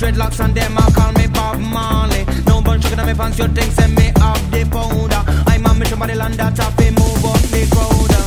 dreadlocks and them I call me Bob Marley. No bunch chicken on me pants, you think send me up the powder. I'm on mission by the land that I move up the crowd.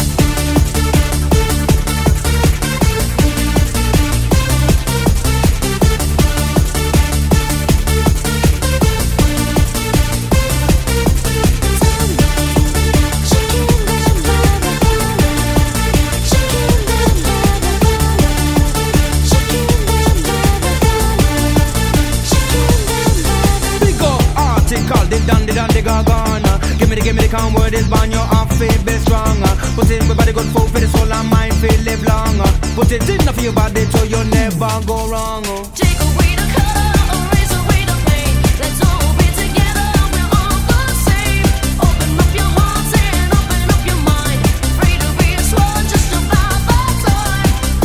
The Gargana. Give me the calm word is born, your off feel be stronger. Put in with body good food for the soul and mind feel live longer. Put it in for your body so you never go wrong. Take away the color, erase away the pain. Let's all be together, we're all the same. Open up your hearts and open up your mind. Free to be a swan, just about that time.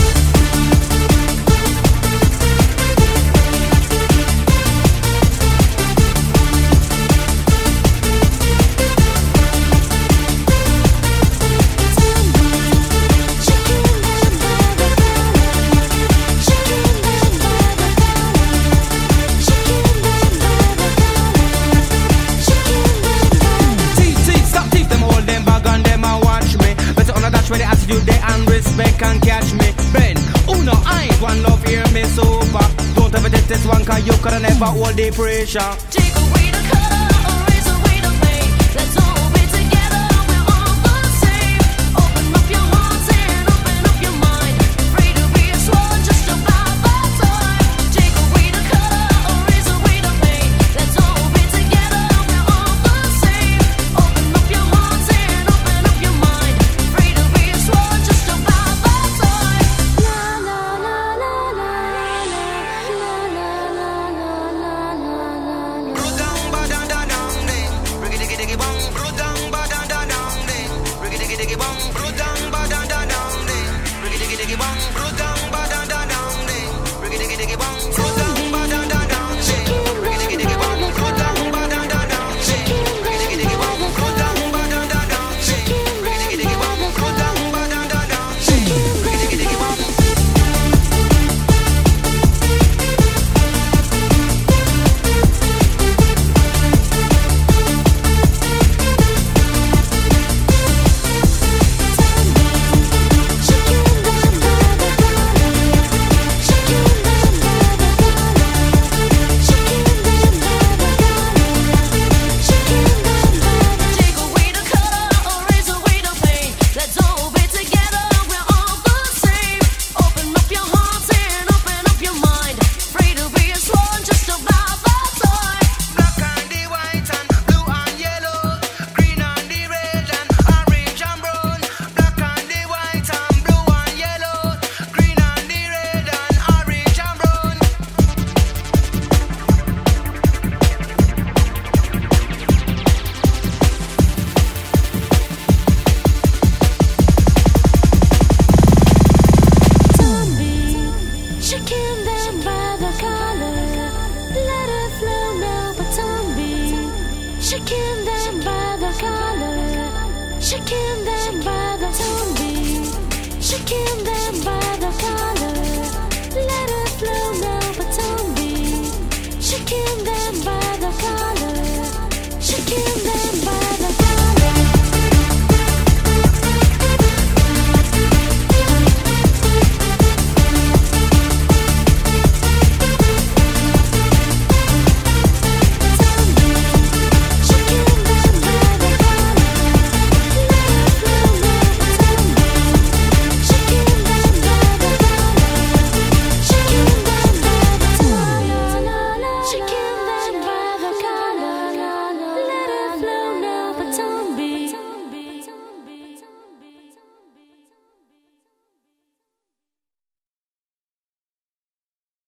And respect and catch me. Ben, uno, I ain't one love, hear me super. Don't ever take this one, cause you could never hold the pressure. Take away the color, erase away the pain. Let's all be together, we're all the same. Open up your hearts and open up your mind. Free to be a swan, just about that time. Take away the color, erase away the pain. Let's all be together, we're all the same. Open up your hearts and open up your mind. Free to be a swan, just about that time. La la la la la la la la la la la. Shaking them by the collar, shaking them by the zombie, shaking